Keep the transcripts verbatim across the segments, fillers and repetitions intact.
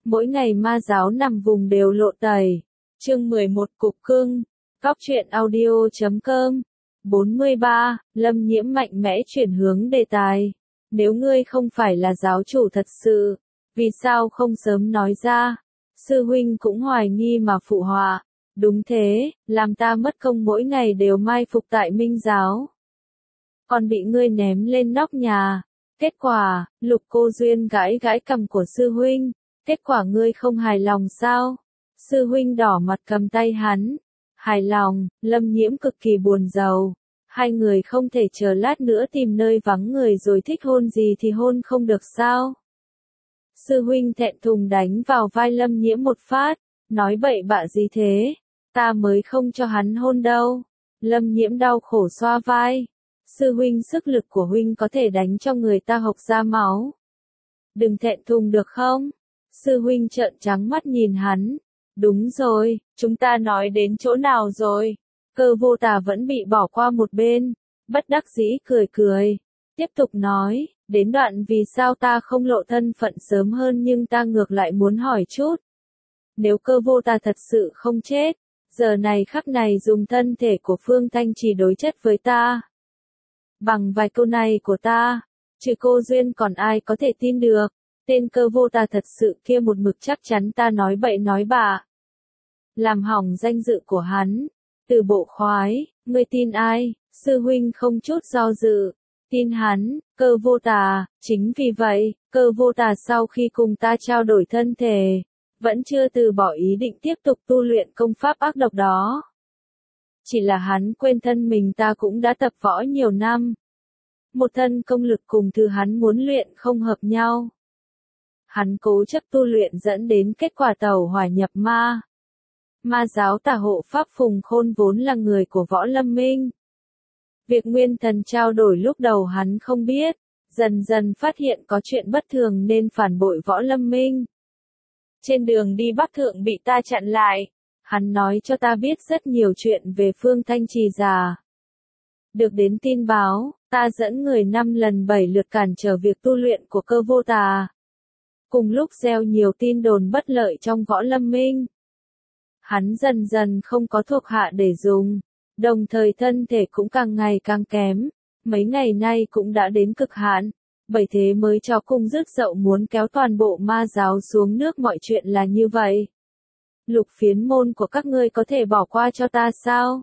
Mỗi ngày ma giáo nằm vùng đều lộ tẩy. Chương mười một Cục cưng. Cóc truyện audio chấm com. bốn mươi ba. Lâm Nhiễm mạnh mẽ chuyển hướng đề tài. Nếu ngươi không phải là giáo chủ thật sự, vì sao không sớm nói ra? Sư huynh cũng hoài nghi mà phụ họa. Đúng thế, làm ta mất công mỗi ngày đều mai phục tại Minh giáo. Còn bị ngươi ném lên nóc nhà. Kết quả, Lục Cô Duyên gãi gãi cằm của sư huynh. Kết quả ngươi không hài lòng sao? Sư huynh đỏ mặt cầm tay hắn. Hài lòng, Lâm Nhiễm cực kỳ buồn rầu. Hai người không thể chờ lát nữa tìm nơi vắng người rồi thích hôn gì thì hôn không được sao? Sư huynh thẹn thùng đánh vào vai Lâm Nhiễm một phát. Nói bậy bạ gì thế? Ta mới không cho hắn hôn đâu. Lâm Nhiễm đau khổ xoa vai. Sư huynh, sức lực của huynh có thể đánh cho người ta hộc ra máu. Đừng thẹn thùng được không? Sư huynh trợn trắng mắt nhìn hắn. Đúng rồi, chúng ta nói đến chỗ nào rồi? Cơ Vô Tà vẫn bị bỏ qua một bên. Bất đắc dĩ cười cười. Tiếp tục nói, đến đoạn vì sao ta không lộ thân phận sớm hơn nhưng ta ngược lại muốn hỏi chút. Nếu Cơ Vô Tà thật sự không chết, giờ này khắc này dùng thân thể của Phương Thanh Trì đối chất với ta. Bằng vài câu này của ta, trừ cô Duyên còn ai có thể tin được, tên Cơ Vô Tà thật sự kia một mực chắc chắn ta nói bậy nói bạ. Làm hỏng danh dự của hắn. Từ bộ khoái, ngươi tin ai? Sư huynh không chút do dự. Tin hắn, Cơ Vô Tà. Chính vì vậy, Cơ Vô Tà sau khi cùng ta trao đổi thân thể, vẫn chưa từ bỏ ý định tiếp tục tu luyện công pháp ác độc đó. Chỉ là hắn quên thân mình ta cũng đã tập võ nhiều năm. Một thân công lực cùng thứ hắn muốn luyện không hợp nhau. Hắn cố chấp tu luyện dẫn đến kết quả tẩu hỏa nhập ma. Ma giáo tà hộ pháp Phùng Khôn vốn là người của Võ Lâm Minh. Việc Nguyên Thần trao đổi lúc đầu hắn không biết, dần dần phát hiện có chuyện bất thường nên phản bội Võ Lâm Minh. Trên đường đi Bắc Thượng bị ta chặn lại. Hắn nói cho ta biết rất nhiều chuyện về Phương Thanh Trì già. Được đến tin báo, ta dẫn người năm lần bảy lượt cản trở việc tu luyện của Cơ Vô Tà. Cùng lúc gieo nhiều tin đồn bất lợi trong Võ Lâm Minh. Hắn dần dần không có thuộc hạ để dùng, đồng thời thân thể cũng càng ngày càng kém, mấy ngày nay cũng đã đến cực hạn, bởi thế mới cho cung rước dậu muốn kéo toàn bộ ma giáo xuống nước. Mọi chuyện là như vậy. Lục phiến môn của các ngươi có thể bỏ qua cho ta sao?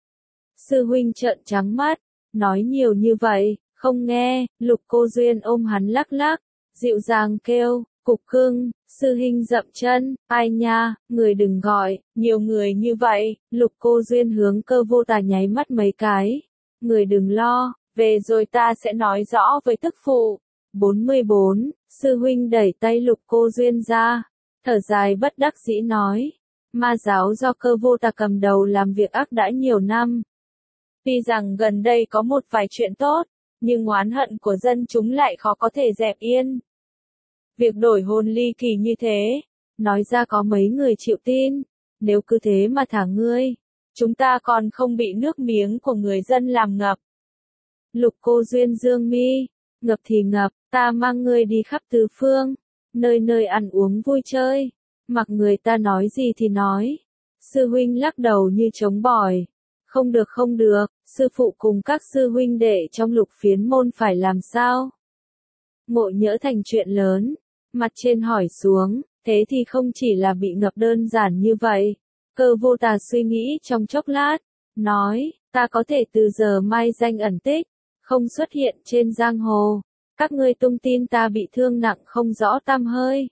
Sư huynh trợn trắng mắt, nói nhiều như vậy, không nghe. Lục Cô Duyên ôm hắn lắc lắc, dịu dàng kêu, Cục cưng. Sư huynh dậm chân, ai nha, người đừng gọi, nhiều người như vậy. Lục Cô Duyên hướng Cơ Vô Tà nháy mắt mấy cái. Người đừng lo, về rồi ta sẽ nói rõ với tức phụ. bốn mươi bốn. Sư huynh đẩy tay Lục Cô Duyên ra, thở dài bất đắc dĩ nói. Ma giáo do Cơ Vô Tà cầm đầu làm việc ác đã nhiều năm. Tuy rằng gần đây có một vài chuyện tốt, nhưng oán hận của dân chúng lại khó có thể dẹp yên. Việc đổi hồn ly kỳ như thế, nói ra có mấy người chịu tin. Nếu cứ thế mà thả ngươi, chúng ta còn không bị nước miếng của người dân làm ngập. Lục Cô Duyên dương mi, ngập thì ngập, ta mang ngươi đi khắp tứ phương, nơi nơi ăn uống vui chơi, mặc người ta nói gì thì nói. Sư huynh lắc đầu như trống bỏi. Không được không được, sư phụ cùng các sư huynh đệ trong Lục phiến môn phải làm sao? Ngộ nhỡ thành chuyện lớn. Mặt trên hỏi xuống, thế thì không chỉ là bị ngập đơn giản như vậy. Cơ Vô Tà suy nghĩ trong chốc lát, nói, ta có thể từ giờ mai danh ẩn tích, không xuất hiện trên giang hồ. Các ngươi tung tin ta bị thương nặng không rõ tăm hơi.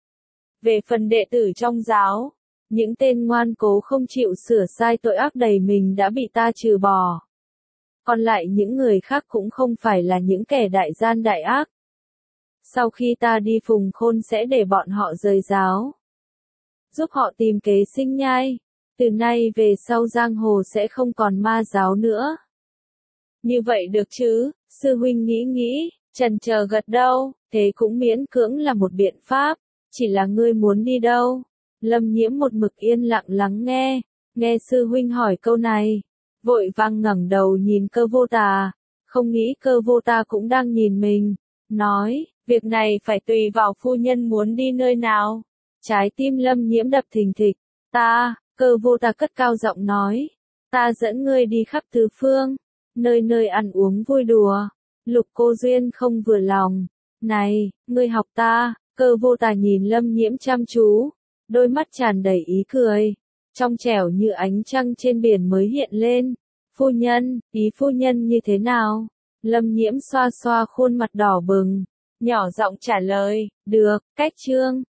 Về phần đệ tử trong giáo, những tên ngoan cố không chịu sửa sai tội ác đầy mình đã bị ta trừ bỏ. Còn lại những người khác cũng không phải là những kẻ đại gian đại ác. Sau khi ta đi Phùng Khôn sẽ để bọn họ rời giáo, giúp họ tìm kế sinh nhai. Từ nay về sau giang hồ sẽ không còn ma giáo nữa. Như vậy được chứ? Sư huynh nghĩ nghĩ, chần chờ gật đầu, thế cũng miễn cưỡng là một biện pháp. Chỉ là ngươi muốn đi đâu? Lâm Nhiễm một mực yên lặng lắng nghe, nghe sư huynh hỏi câu này, vội vàng ngẩng đầu nhìn Cơ Vô Tà, không nghĩ Cơ Vô Tà cũng đang nhìn mình, nói, việc này phải tùy vào phu nhân muốn đi nơi nào. Trái tim Lâm Nhiễm đập thình thịch. Ta, Cơ Vô Tà cất cao giọng nói. Ta dẫn ngươi đi khắp tứ phương, nơi nơi ăn uống vui đùa. Lục Cô Duyên không vừa lòng. Này, ngươi học ta. Cơ Vô Tà nhìn Lâm Nhiễm chăm chú, đôi mắt tràn đầy ý cười, trong trẻo như ánh trăng trên biển mới hiện lên. Phu nhân, ý phu nhân như thế nào? Lâm Nhiễm xoa xoa khuôn mặt đỏ bừng, nhỏ giọng trả lời, được, cách chương.